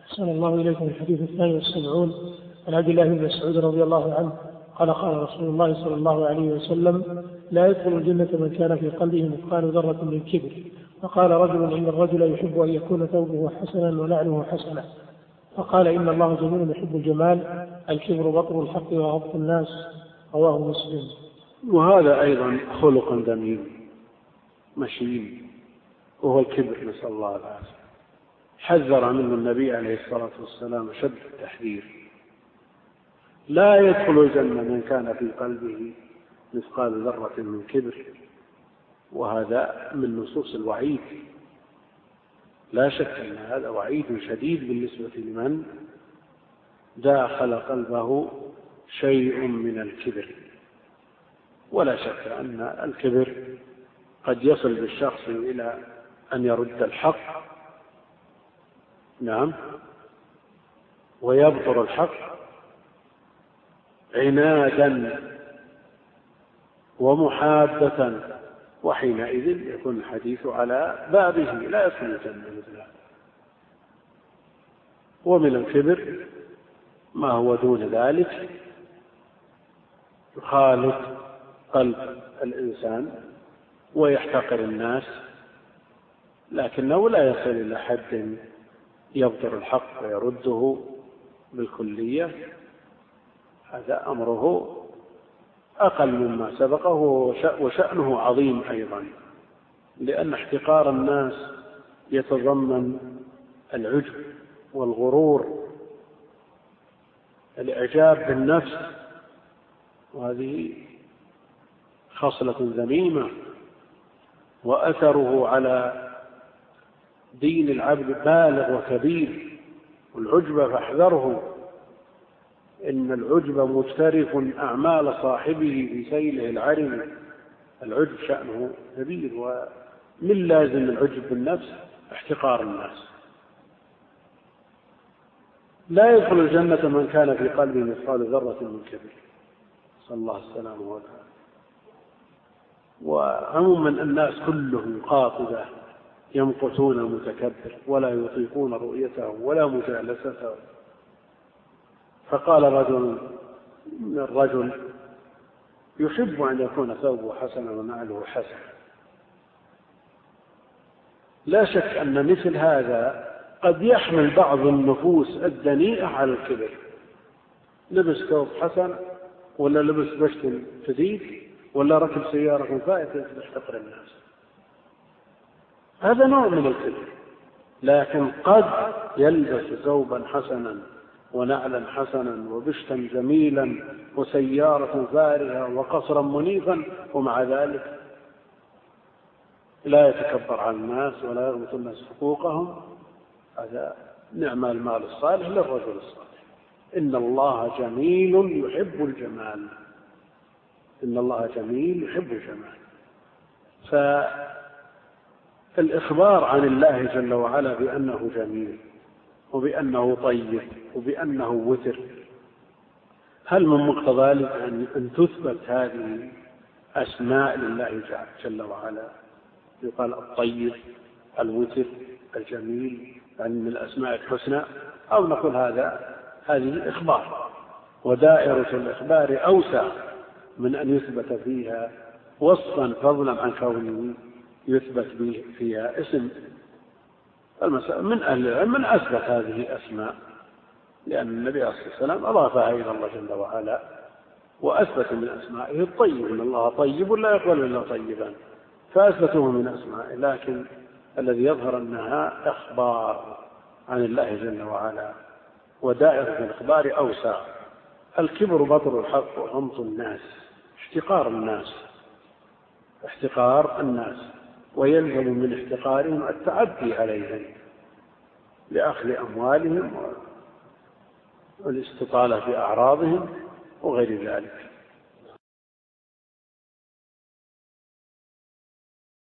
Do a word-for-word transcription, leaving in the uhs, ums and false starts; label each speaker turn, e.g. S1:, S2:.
S1: أحسن الله إليكم. الحديث الثاني والسبعون عن عبد الله بن مسعود رضي الله عنه قال قال رسول الله صلى الله عليه وسلم: لا يدخل الجنة من كان في قلبه مثقال ذرة من كبر. فقال رجل: إن الرجل يحب أن يكون ثوبه حسنا ونعله حسنا. فقال: إن الله جميل يحب الجمال، الكبر بطر الحق وغض الناس. رواه مسلم.
S2: وهذا أيضا خلق ذميم مشين، وهو الكبر، نسأل الله العافية. حذر منه النبي عليه الصلاة والسلام شد التحذير: لا يدخل الجنة من كان في قلبه مثقال ذرة من كبر. وهذا من نصوص الوعيد، لا شك أن هذا وعيد شديد بالنسبة لمن داخل قلبه شيء من الكبر. ولا شك أن الكبر قد يصل بالشخص إلى أن يرد الحق، نعم، ويبطر الحق عنادا ومحابة، وحينئذ يكون الحديث على بابه، لا يدخل الجنة مثل هذا. ومن الكبر ما هو دون ذلك يخالط قلب الإنسان ويحتقر الناس، لكنه لا يصل إلى حد يبطر الحق ويرده بالكلية. هذا أمره أقل مما سبقه، وشأنه عظيم أيضا، لأن احتقار الناس يتضمن العجب والغرور، الإعجاب بالنفس، وهذه خصلة ذميمة، وأثره على دين العبد بالغ وكبير. والعجب فاحذره، إن العجب مجترف أعمال صاحبه في سيله العرم. العجب شأنه كبير، ومن لازم العجب بالنفس احتقار الناس. لا يدخل الجنة من كان في قلبه مثقال ذرة من كبر، صلى الله السلامه والعافية. وعموما الناس كلهم قاطبة يمقتون المتكبر ولا يطيقون رؤيته ولا مجالسته. فقال رجل من الرجل: يحب أن يكون ثوبه حسنا ونعله حسنا. لا شك أن مثل هذا قد يحمل بعض النفوس الدنيئة على الكبر، لبس ثوب حسن، ولا لبس بشت جديد، ولا ركب سيارة فائتة يحتقر الناس. هذا نوع من الكبر. لكن قد يلبس ثوبا حسنا ونعلا حسنا وبشتا جميلا وسيارة فارهة وقصرا منيفا، ومع ذلك لا يتكبر على الناس ولا يغمط الناس حقوقهم. هذا نعم المال الصالح للرجل الصالح. إن الله جميل يحب الجمال، إن الله جميل يحب الجمال. فالإخبار عن الله جل وعلا بأنه جميل وبأنه طيب وبأنه وتر، هل من مقتضى ذلك أن تثبت هذه أسماء لله جل وعلا؟ يقال الطيب، الوتر، الجميل، يعني من الأسماء الحسنى، أو نقول هذا هذه إخبار، ودائرة الإخبار أوسع من أن يثبت فيها وصفا فضلا عن كونه يثبت فيها اسم. من أهل العلم من أثبت هذه الأسماء، لأن النبي عليه الصلاة والسلام أضافها إلى الله جل وعلا وأثبت من أسمائه الطيب، إن الله طيب لا يقبل إلا طيبا، فأثبتوه من أسمائه. لكن الذي يظهر أنها إخبار عن الله جل وعلا، ودائرة الإخبار أوسع. الكبر بطر الحق وغمط الناس، احتقار الناس، احتقار الناس، ويلزم من احتقارهم التعدي عليهم لأخذ أموالهم والاستطالة في أعراضهم وغير ذلك.